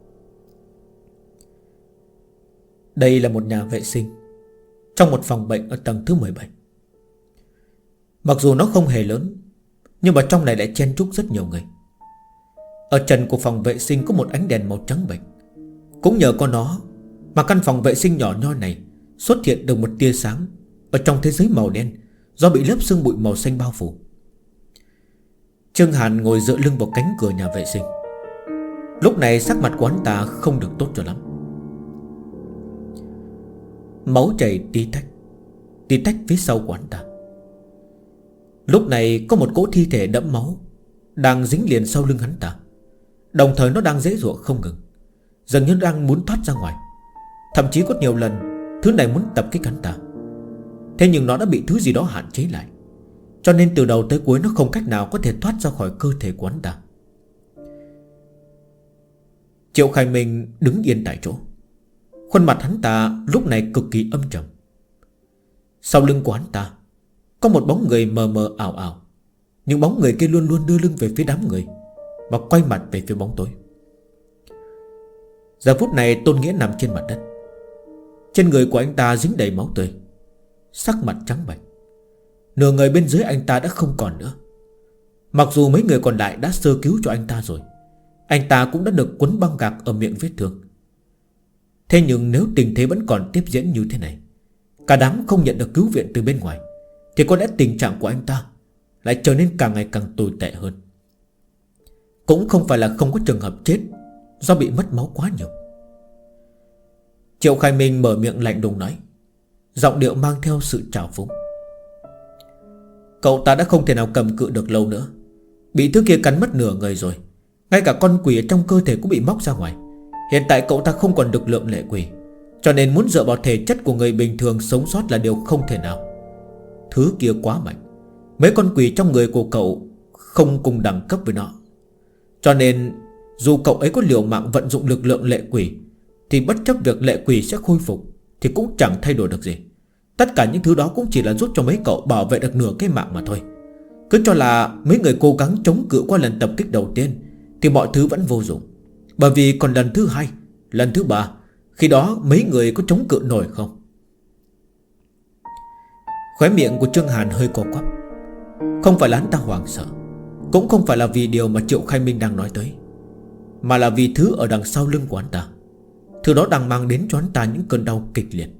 Speaker 1: Đây là một nhà vệ sinh trong một phòng bệnh ở tầng thứ 17. Mặc dù nó không hề lớn, nhưng mà trong này lại chen chúc rất nhiều người. Ở trần của phòng vệ sinh có một ánh đèn màu trắng bệch. Cũng nhờ có nó mà căn phòng vệ sinh nhỏ nhoi này xuất hiện được một tia sáng ở trong thế giới màu đen do bị lớp sương bụi màu xanh bao phủ. Trương Hàn ngồi dựa lưng vào cánh cửa nhà vệ sinh. Lúc này sắc mặt của hắn ta không được tốt cho lắm. Máu chảy tí tách phía sau của hắn ta. Lúc này có một cỗ thi thể đẫm máu đang dính liền sau lưng hắn ta. Đồng thời nó đang giãy giụa không ngừng, dường như đang muốn thoát ra ngoài. Thậm chí có nhiều lần thứ này muốn tập kích hắn ta. Thế nhưng nó đã bị thứ gì đó hạn chế lại, cho nên từ đầu tới cuối nó không cách nào có thể thoát ra khỏi cơ thể của hắn ta. Triệu Khai Minh đứng yên tại chỗ. Khuôn mặt hắn ta lúc này cực kỳ âm trầm. Sau lưng của hắn ta có một bóng người mờ mờ ảo ảo. Nhưng bóng người kia luôn luôn đưa lưng về phía đám người và quay mặt về phía bóng tối. Giờ phút này Tôn Nghĩa nằm trên mặt đất. Trên người của anh ta dính đầy máu tươi, sắc mặt trắng bệch. Nửa người bên dưới anh ta đã không còn nữa. Mặc dù mấy người còn lại đã sơ cứu cho anh ta rồi, anh ta cũng đã được quấn băng gạc ở miệng vết thương. Thế nhưng nếu tình thế vẫn còn tiếp diễn như thế này, cả đám không nhận được cứu viện từ bên ngoài, thì có lẽ tình trạng của anh ta lại trở nên càng ngày càng tồi tệ hơn. Cũng không phải là không có trường hợp chết do bị mất máu quá nhiều. Triệu Khai Minh mở miệng lạnh lùng nói, giọng điệu mang theo sự trào phúng: "Cậu ta đã không thể nào cầm cự được lâu nữa. Bị thứ kia cắn mất nửa người rồi. Ngay cả con quỷ ở trong cơ thể cũng bị móc ra ngoài. Hiện tại cậu ta không còn lực lượng lệ quỷ, cho nên muốn dựa vào thể chất của người bình thường sống sót là điều không thể nào. Thứ kia quá mạnh, mấy con quỷ trong người của cậu không cùng đẳng cấp với nó. Cho nên dù cậu ấy có liều mạng vận dụng lực lượng lệ quỷ, thì bất chấp việc lệ quỷ sẽ khôi phục thì cũng chẳng thay đổi được gì. Tất cả những thứ đó cũng chỉ là giúp cho mấy cậu bảo vệ được nửa cái mạng mà thôi. Cứ cho là mấy người cố gắng chống cự qua lần tập kích đầu tiên thì mọi thứ vẫn vô dụng. Bởi vì còn lần thứ hai, lần thứ ba, khi đó mấy người có chống cự nổi không? Khóe miệng của Trương Hàn hơi co quắp. Không phải là hắn ta hoảng sợ, cũng không phải là vì điều mà Triệu Khai Minh đang nói tới, mà là vì thứ ở đằng sau lưng của hắn ta. Thứ đó đang mang đến cho hắn ta những cơn đau kịch liệt.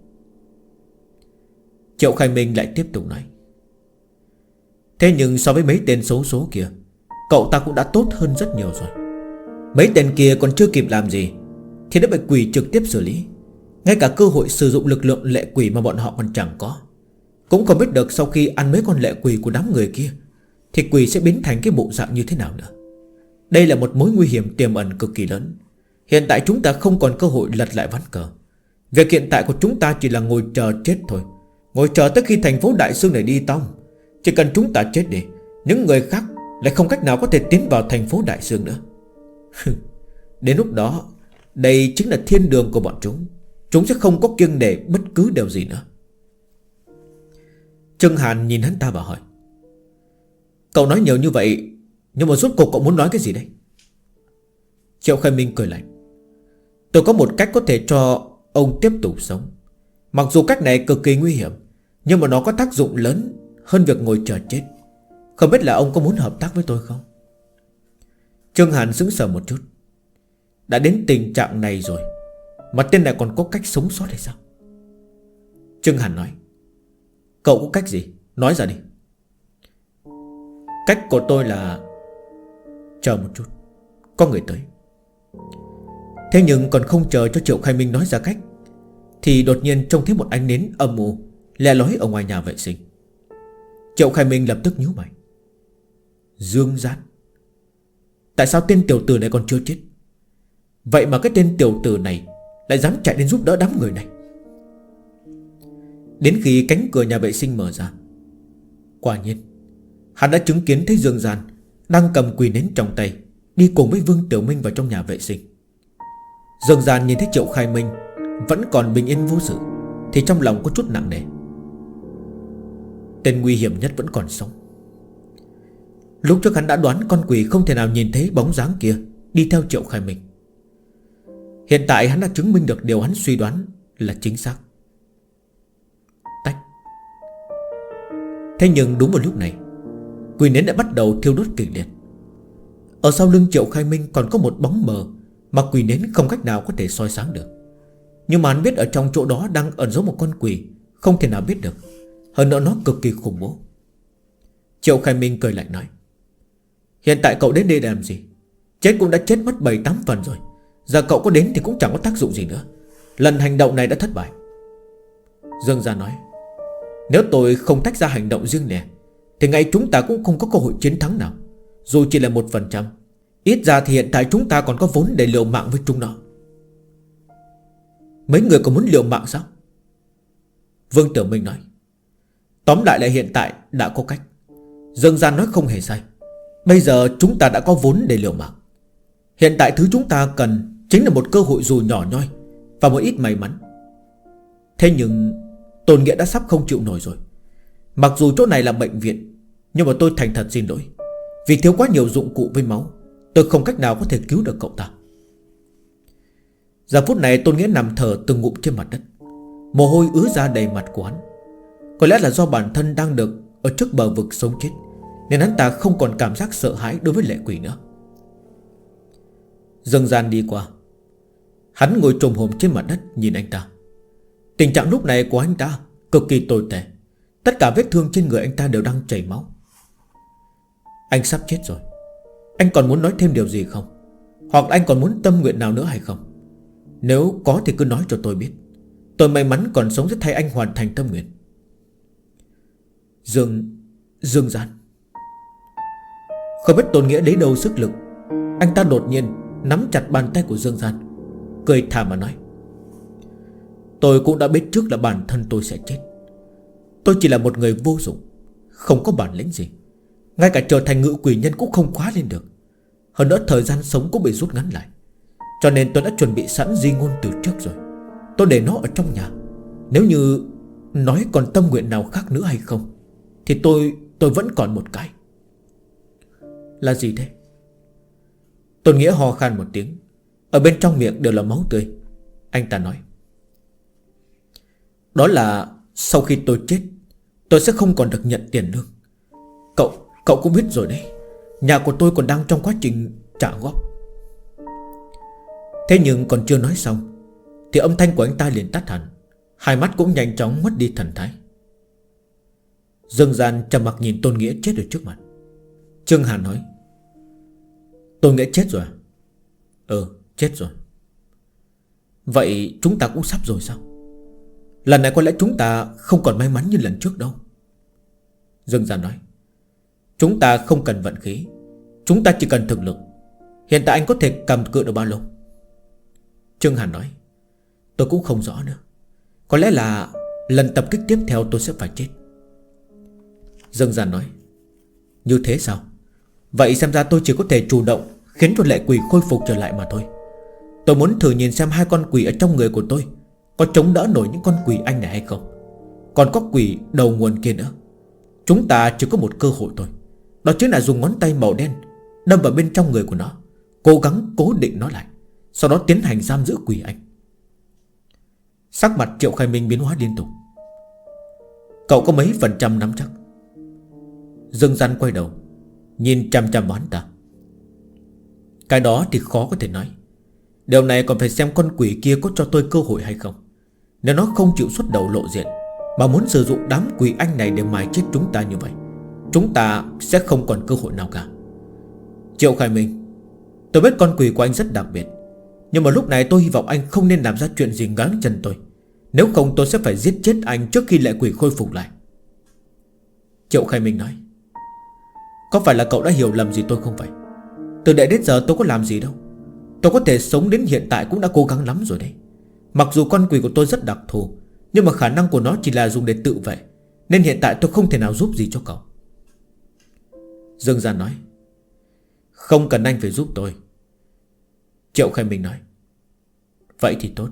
Speaker 1: Triệu Khai Minh lại tiếp tục nói: thế nhưng so với mấy tên xấu số kia, cậu ta cũng đã tốt hơn rất nhiều rồi. Mấy tên kia còn chưa kịp làm gì thì đã bị quỷ trực tiếp xử lý. Ngay cả cơ hội sử dụng lực lượng lệ quỷ mà bọn họ còn chẳng có. Cũng không biết được sau khi ăn mấy con lệ quỷ của đám người kia thì quỷ sẽ biến thành cái bộ dạng như thế nào nữa. Đây là một mối nguy hiểm tiềm ẩn cực kỳ lớn. Hiện tại chúng ta không còn cơ hội lật lại ván cờ. Việc hiện tại của chúng ta chỉ là ngồi chờ chết thôi. Ngồi chờ tới khi thành phố Đại Sương này đi tông. Chỉ cần chúng ta chết đi, những người khác lại không cách nào có thể tiến vào thành phố Đại Sương nữa. Đến lúc đó, đây chính là thiên đường của bọn chúng. Chúng sẽ không có kiêng nể bất cứ điều gì nữa. Trương Hàn nhìn hắn ta và hỏi: cậu nói nhiều như vậy, nhưng mà rốt cuộc cậu muốn nói cái gì đây? Triệu Khai Minh cười lạnh: tôi có một cách có thể cho ông tiếp tục sống. Mặc dù cách này cực kỳ nguy hiểm, nhưng mà nó có tác dụng lớn hơn việc ngồi chờ chết. Không biết là ông có muốn hợp tác với tôi không? Trương Hàn sững sờ một chút. Đã đến tình trạng này rồi mà tên này còn có cách sống sót hay sao? Trương Hàn nói: cậu có cách gì? Nói ra đi. Cách của tôi là chờ một chút, có người tới. Thế nhưng còn không chờ cho Triệu Khai Minh nói ra cách thì đột nhiên trông thấy một ánh nến âm u le lói ở ngoài nhà vệ sinh. Triệu Khai Minh lập tức nhíu mày. Dương Gián. Tại sao tên tiểu tử này còn chưa chết? Vậy mà cái tên tiểu tử này lại dám chạy đến giúp đỡ đám người này. Đến khi cánh cửa nhà vệ sinh mở ra, quả nhiên hắn đã chứng kiến thấy Dương Gian đang cầm quỳ nến trong tay, đi cùng với Vương Tiểu Minh vào trong nhà vệ sinh. Dương Gian nhìn thấy Triệu Khai Minh vẫn còn bình yên vô sự thì trong lòng có chút nặng nề. Tên nguy hiểm nhất vẫn còn sống. Lúc trước hắn đã đoán con quỷ không thể nào nhìn thấy bóng dáng kia đi theo Triệu Khai Minh. Hiện tại hắn đã chứng minh được điều hắn suy đoán là chính xác. Tách. Thế nhưng đúng vào lúc này, quỷ nến đã bắt đầu thiêu đốt kịch liệt. Ở sau lưng Triệu Khai Minh còn có một bóng mờ mà quỷ nến không cách nào có thể soi sáng được. Nhưng mà hắn biết ở trong chỗ đó đang ẩn giấu một con quỷ không thể nào biết được. Hơn nữa nó cực kỳ khủng bố. Triệu Khai Minh cười lạnh nói: hiện tại cậu đến đây để làm gì? Chết cũng đã chết mất 7-8 phần rồi. Giờ cậu có đến thì cũng chẳng có tác dụng gì nữa. Lần hành động này đã thất bại. Dương Gia nói: nếu tôi không tách ra hành động riêng lẻ thì ngay chúng ta cũng không có cơ hội chiến thắng nào. Dù chỉ là 1%, ít ra thì hiện tại chúng ta còn có vốn để liều mạng với chúng nó. Mấy người còn muốn liều mạng sao? Vương Tiểu Minh nói: tóm lại là hiện tại đã có cách. Dương Gian nói không hề sai. Bây giờ chúng ta đã có vốn để liều mạng. Hiện tại thứ chúng ta cần chính là một cơ hội dù nhỏ nhoi và một ít may mắn. Thế nhưng Tôn Nghĩa đã sắp không chịu nổi rồi. Mặc dù chỗ này là bệnh viện, nhưng mà tôi thành thật xin lỗi. Vì thiếu quá nhiều dụng cụ với máu, tôi không cách nào có thể cứu được cậu ta. Giờ phút này Tôn Nghĩa nằm thở từng ngụm trên mặt đất. Mồ hôi ứa ra đầy mặt của hắn. Có lẽ là do bản thân đang được ở trước bờ vực sống chết, nên hắn ta không còn cảm giác sợ hãi đối với lệ quỷ nữa. Dương Gian đi qua. Hắn ngồi chồm hổm trên mặt đất nhìn anh ta. Tình trạng lúc này của anh ta cực kỳ tồi tệ. Tất cả vết thương trên người anh ta đều đang chảy máu. Anh sắp chết rồi. Anh còn muốn nói thêm điều gì không? Hoặc anh còn muốn tâm nguyện nào nữa hay không? Nếu có thì cứ nói cho tôi biết. Tôi may mắn còn sống sẽ thay anh hoàn thành tâm nguyện. Dương Gian. Không biết Tôn Nghĩa lấy đâu sức lực, anh ta đột nhiên nắm chặt bàn tay của Dương Gian, cười thà mà nói: tôi cũng đã biết trước là bản thân tôi sẽ chết. Tôi chỉ là một người vô dụng, không có bản lĩnh gì. Ngay cả trở thành ngự quỷ nhân cũng không khóa lên được. Hơn nữa thời gian sống cũng bị rút ngắn lại. Cho nên tôi đã chuẩn bị sẵn di ngôn từ trước rồi. Tôi để nó ở trong nhà. Nếu như nói còn tâm nguyện nào khác nữa hay không thì tôi vẫn còn một cái. Là gì thế? Tôn Nghĩa ho khan một tiếng. Ở bên trong miệng đều là máu tươi. Anh ta nói: đó là sau khi tôi chết, tôi sẽ không còn được nhận tiền lương. Cậu cũng biết rồi đấy, nhà của tôi còn đang trong quá trình trả góp. Thế nhưng còn chưa nói xong thì âm thanh của anh ta liền tắt hẳn. Hai mắt cũng nhanh chóng mất đi thần thái. Dương Gian trầm mặc nhìn Tôn Nghĩa chết ở trước mặt. Trương Hàn nói: Tôn Nghĩa chết rồi à? Chết rồi. Vậy chúng ta cũng sắp rồi sao? Lần này có lẽ chúng ta không còn may mắn như lần trước đâu. Dương Gian nói: chúng ta không cần vận khí, chúng ta chỉ cần thực lực. Hiện tại anh có thể cầm cự được bao lâu? Trương Hàn nói: tôi cũng không rõ nữa. Có lẽ là lần tập kích tiếp theo tôi sẽ phải chết. Dương Gian nói: như thế sao? Vậy xem ra tôi chỉ có thể chủ động khiến cho lệ quỷ khôi phục trở lại mà thôi. Tôi muốn thử nhìn xem hai con quỷ ở trong người của tôi có chống đỡ nổi những con quỷ anh này hay không. Còn có quỷ đầu nguồn kia nữa. Chúng ta chỉ có một cơ hội thôi. Đó chính là dùng ngón tay màu đen đâm vào bên trong người của nó, cố gắng cố định nó lại, sau đó tiến hành giam giữ quỷ anh. Sắc mặt Triệu Khai Minh biến hóa liên tục. Cậu có mấy phần trăm nắm chắc? Dương Gian quay đầu nhìn chằm chằm vào hắn ta. Cái đó thì khó có thể nói. Điều này còn phải xem con quỷ kia có cho tôi cơ hội hay không. Nếu nó không chịu xuất đầu lộ diện mà muốn sử dụng đám quỷ anh này để mài chết chúng ta như vậy, chúng ta sẽ không còn cơ hội nào cả. Triệu Khai Minh, tôi biết con quỷ của anh rất đặc biệt, nhưng mà lúc này tôi hy vọng anh không nên làm ra chuyện gì ngáng chân tôi. Nếu không tôi sẽ phải giết chết anh trước khi lệ quỷ khôi phục lại. Triệu Khai Minh nói: có phải là cậu đã hiểu lầm gì tôi không vậy? Từ đệ đến giờ tôi có làm gì đâu. Tôi có thể sống đến hiện tại cũng đã cố gắng lắm rồi đấy. Mặc dù con quỷ của tôi rất đặc thù, nhưng mà khả năng của nó chỉ là dùng để tự vệ, nên hiện tại tôi không thể nào giúp gì cho cậu. Dương Gian nói: không cần anh phải giúp tôi. Triệu Khai Minh nói: vậy thì tốt.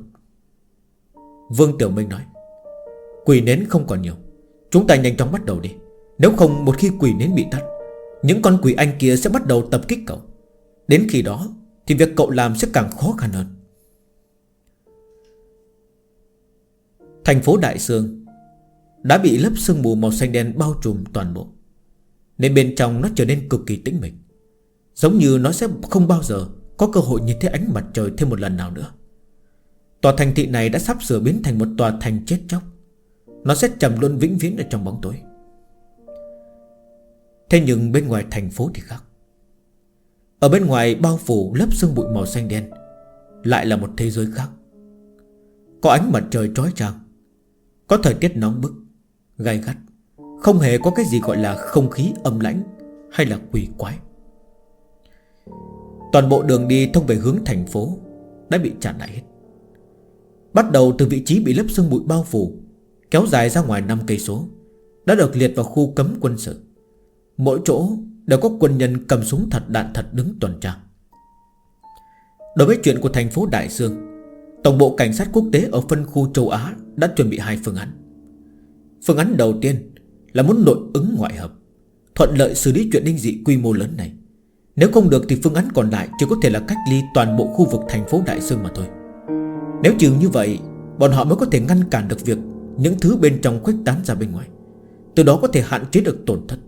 Speaker 1: Vương Tiểu Minh nói: quỷ nến không còn nhiều, chúng ta nhanh chóng bắt đầu đi. Nếu không một khi quỷ nến bị tắt, những con quỷ anh kia sẽ bắt đầu tập kích cậu. Đến khi đó thì việc cậu làm sẽ càng khó khăn hơn. Thành phố Đại Sương đã bị lớp sương mù màu xanh đen bao trùm toàn bộ, nên bên trong nó trở nên cực kỳ tĩnh mịch, giống như nó sẽ không bao giờ có cơ hội nhìn thấy ánh mặt trời thêm một lần nào nữa. Tòa thành thị này đã sắp sửa biến thành một tòa thành chết chóc. Nó sẽ trầm luân vĩnh viễn ở trong bóng tối. Thế nhưng bên ngoài thành phố thì khác. Ở bên ngoài bao phủ lớp sương bụi màu xanh đen lại là một thế giới khác. Có ánh mặt trời chói chang, có thời tiết nóng bức, gay gắt, không hề có cái gì gọi là không khí âm lãnh hay là quỷ quái. Toàn bộ đường đi thông về hướng thành phố đã bị chặn lại hết. Bắt đầu từ vị trí bị lớp sương bụi bao phủ, kéo dài ra ngoài 5 cây số, đã được liệt vào khu cấm quân sự. Mỗi chỗ đều có quân nhân cầm súng thật đạn thật đứng tuần tra. Đối với chuyện của thành phố Đại Sương, Tổng bộ Cảnh sát quốc tế ở phân khu châu Á đã chuẩn bị 2 phương án. Phương án đầu tiên là muốn nội ứng ngoại hợp, thuận lợi xử lý chuyện linh dị quy mô lớn này. Nếu không được thì phương án còn lại chỉ có thể là cách ly toàn bộ khu vực thành phố Đại Sương mà thôi. Nếu chừng như vậy, bọn họ mới có thể ngăn cản được việc những thứ bên trong khuếch tán ra bên ngoài, từ đó có thể hạn chế được tổn thất.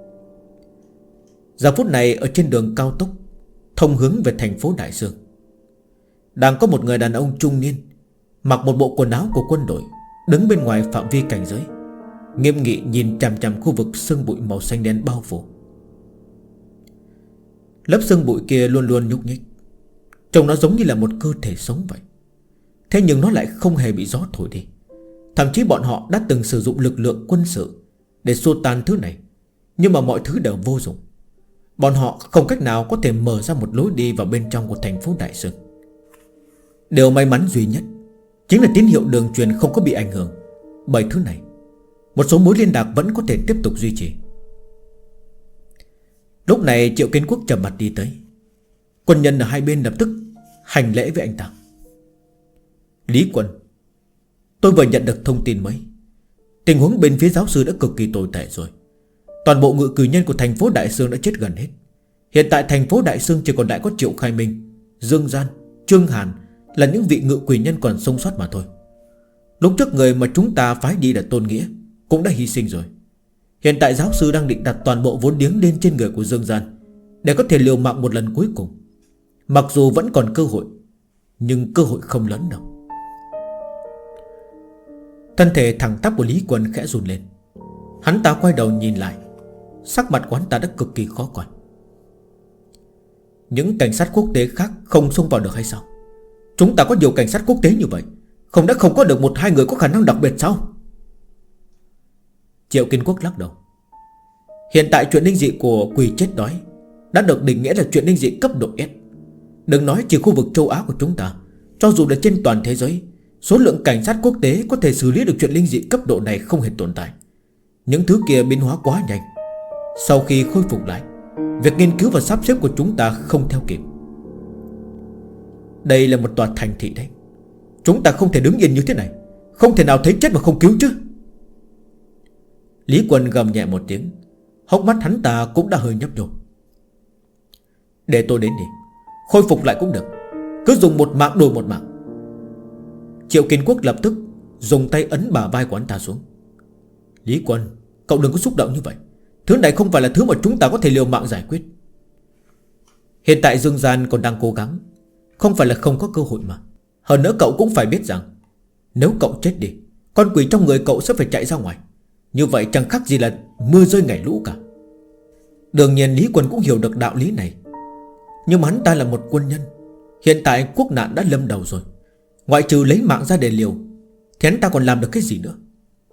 Speaker 1: Giờ phút này ở trên đường cao tốc thông hướng về thành phố Đại Sương, đang có một người đàn ông trung niên mặc một bộ quần áo của quân đội đứng bên ngoài phạm vi cảnh giới, nghiêm nghị nhìn chằm chằm khu vực sương bụi màu xanh đen bao phủ. Lớp sương bụi kia luôn luôn nhúc nhích, trông nó giống như là một cơ thể sống vậy. Thế nhưng nó lại không hề bị gió thổi đi. Thậm chí bọn họ đã từng sử dụng lực lượng quân sự để xua tan thứ này, nhưng mà mọi thứ đều vô dụng. Bọn họ không cách nào có thể mở ra một lối đi vào bên trong của thành phố Đại Sương. Điều may mắn duy nhất chính là tín hiệu đường truyền không có bị ảnh hưởng bởi thứ này. Một số mối liên lạc vẫn có thể tiếp tục duy trì. Lúc này Triệu Kiến Quốc trầm mặt đi tới. Quân nhân ở hai bên lập tức hành lễ với anh ta. Lý Quân, tôi vừa nhận được thông tin mới. Tình huống bên phía giáo sư đã cực kỳ tồi tệ rồi. Toàn bộ ngự cử nhân của thành phố Đại Sương đã chết gần hết. Hiện tại thành phố Đại Sương chỉ còn lại có Triệu Khai Minh, Dương Gian, Trương Hàn là những vị ngự quỷ nhân còn sống sót mà thôi. Lúc trước người mà chúng ta phái đi là Tôn Nghĩa cũng đã hy sinh rồi. Hiện tại giáo sư đang định đặt toàn bộ vốn liếng lên trên người của Dương Gian để có thể liều mạng một lần cuối cùng. Mặc dù vẫn còn cơ hội, nhưng cơ hội không lớn đâu. Thân thể thẳng tắp của Lý Quân khẽ run lên. Hắn ta quay đầu nhìn lại. Sắc mặt của hắn ta đã cực kỳ khó coi. Những cảnh sát quốc tế khác không xông vào được hay sao? Chúng ta có nhiều cảnh sát quốc tế như vậy, không đã không có được một hai người có khả năng đặc biệt sao? Triệu Kiến Quốc lắc đầu. Hiện tại chuyện linh dị của quỷ chết đói đã được định nghĩa là chuyện linh dị cấp độ S. Đừng nói chỉ khu vực châu Á của chúng ta, cho dù là trên toàn thế giới, số lượng cảnh sát quốc tế có thể xử lý được chuyện linh dị cấp độ này không hề tồn tại. Những thứ kia biến hóa quá nhanh. Sau khi khôi phục lại, việc nghiên cứu và sắp xếp của chúng ta không theo kịp. Đây là một tòa thành thị đấy. Chúng ta không thể đứng yên như thế này, không thể nào thấy chết mà không cứu chứ. Lý Quân gầm nhẹ một tiếng. Hốc mắt hắn ta cũng đã hơi nhấp nhô. Để tôi đến đi, khôi phục lại cũng được. Cứ dùng một mạng đổi một mạng. Triệu Kiến Quốc lập tức dùng tay ấn bả vai của hắn ta xuống. Lý Quân, cậu đừng có xúc động như vậy. Thứ này không phải là thứ mà chúng ta có thể liều mạng giải quyết. Hiện tại Dương Gian còn đang cố gắng, không phải là không có cơ hội mà. Hơn nữa cậu cũng phải biết rằng nếu cậu chết đi, con quỷ trong người cậu sẽ phải chạy ra ngoài. Như vậy chẳng khác gì là mưa rơi ngày lũ cả. Đương nhiên Lý Quân cũng hiểu được đạo lý này. Nhưng mà hắn ta là một quân nhân. Hiện tại quốc nạn đã lâm đầu rồi. Ngoại trừ lấy mạng ra để liều thì hắn ta còn làm được cái gì nữa?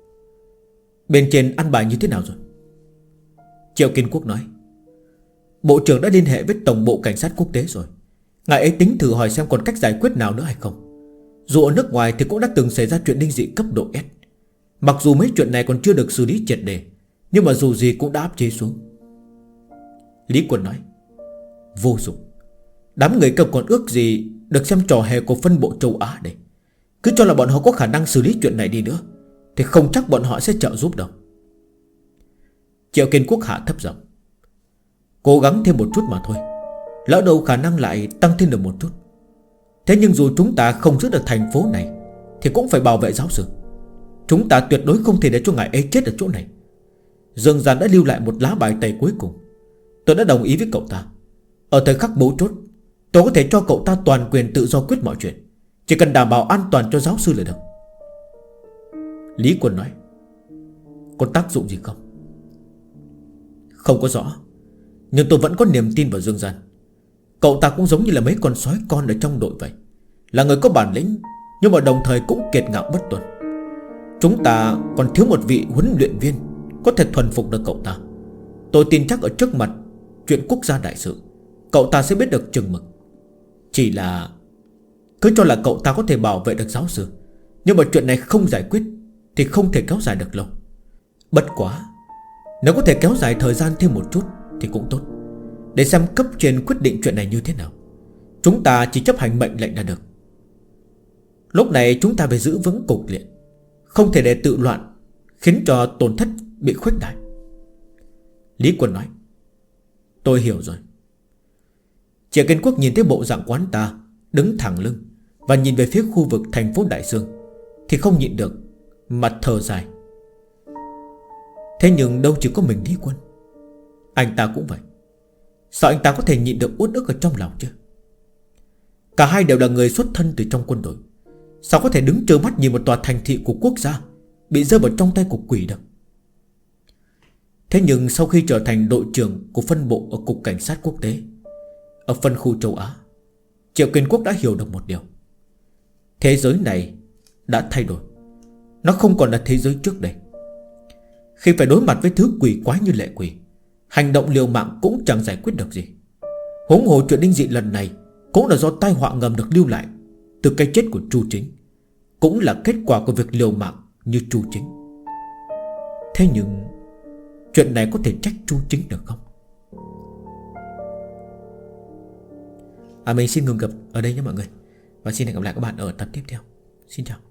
Speaker 1: Bên trên ăn bài như thế nào rồi? Triệu Kiến Quốc nói. Bộ trưởng đã liên hệ với tổng bộ cảnh sát quốc tế rồi. Ngài ấy tính thử hỏi xem còn cách giải quyết nào nữa hay không. Dù ở nước ngoài thì cũng đã từng xảy ra chuyện linh dị cấp độ S. Mặc dù mấy chuyện này còn chưa được xử lý triệt để, nhưng mà dù gì cũng đã áp chế xuống. Lý Quân nói. Vô dụng. Đám người cầm còn ước gì được xem trò hề của phân bộ châu Á đây. Cứ cho là bọn họ có khả năng xử lý chuyện này đi nữa thì không chắc bọn họ sẽ trợ giúp đâu. Triệu Kiến Quốc hạ thấp giọng. Cố gắng thêm một chút mà thôi, lỡ đâu khả năng lại tăng thêm được một chút. Thế nhưng dù chúng ta không giữ được thành phố này thì cũng phải bảo vệ giáo sư. Chúng ta tuyệt đối không thể để cho ngài ấy chết ở chỗ này. Dương Gian đã lưu lại một lá bài tẩy cuối cùng. Tôi đã đồng ý với cậu ta. Ở thời khắc mấu chốt, tôi có thể cho cậu ta toàn quyền tự do quyết mọi chuyện, chỉ cần đảm bảo an toàn cho giáo sư là được. Lý Quân nói. Có tác dụng gì không? Không có rõ, nhưng tôi vẫn có niềm tin vào Dương Gian. Cậu ta cũng giống như là mấy con sói con ở trong đội vậy, là người có bản lĩnh, nhưng mà đồng thời cũng kiệt ngạo bất tuân. Chúng ta còn thiếu một vị huấn luyện viên có thể thuần phục được cậu ta. Tôi tin chắc ở trước mặt chuyện quốc gia đại sự, cậu ta sẽ biết được chừng mực. Chỉ là cứ cho là cậu ta có thể bảo vệ được giáo sư, nhưng mà chuyện này không giải quyết thì không thể kéo dài được lâu. Bất quá, nếu có thể kéo dài thời gian thêm một chút thì cũng tốt, để xem cấp trên quyết định chuyện này như thế nào. Chúng ta chỉ chấp hành mệnh lệnh là được. Lúc này chúng ta phải giữ vững cục diện, không thể để tự loạn khiến cho tổn thất bị khuếch đại. Lý Quân nói. Tôi hiểu rồi. Triệu Kiến Quốc nhìn thấy bộ dạng quán ta đứng thẳng lưng và nhìn về phía khu vực thành phố Đại Sương thì không nhịn được, mặt thở dài. Thế nhưng đâu chỉ có mình Lý Quân, anh ta cũng vậy. Sao anh ta có thể nhịn được uất ức ở trong lòng chứ? Cả hai đều là người xuất thân từ trong quân đội, sao có thể đứng trơ mắt nhìn một tòa thành thị của quốc gia bị rơi vào trong tay của quỷ được? Thế nhưng sau khi trở thành đội trưởng của phân bộ ở Cục Cảnh sát Quốc tế ở phân khu châu Á, Triệu Kiến Quốc đã hiểu được một điều. Thế giới này đã thay đổi. Nó không còn là thế giới trước đây. Khi phải đối mặt với thứ quỷ quái như lệ quỷ, hành động liều mạng cũng chẳng giải quyết được gì. Huống hồ chuyện linh dị lần này cũng là do tai họa ngầm được lưu lại từ cái chết của Chu Chính, cũng là kết quả của việc liều mạng như Chu Chính. Thế nhưng chuyện này có thể trách Chu Chính được không? Mình xin ngừng gặp ở đây nhé mọi người, và xin hẹn gặp lại các bạn ở tập tiếp theo. Xin chào.